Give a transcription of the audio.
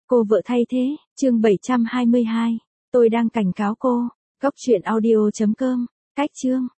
Cô vợ thay thế, chương 722. Tôi đang cảnh cáo cô. Góc truyện audio.com. Cách chương.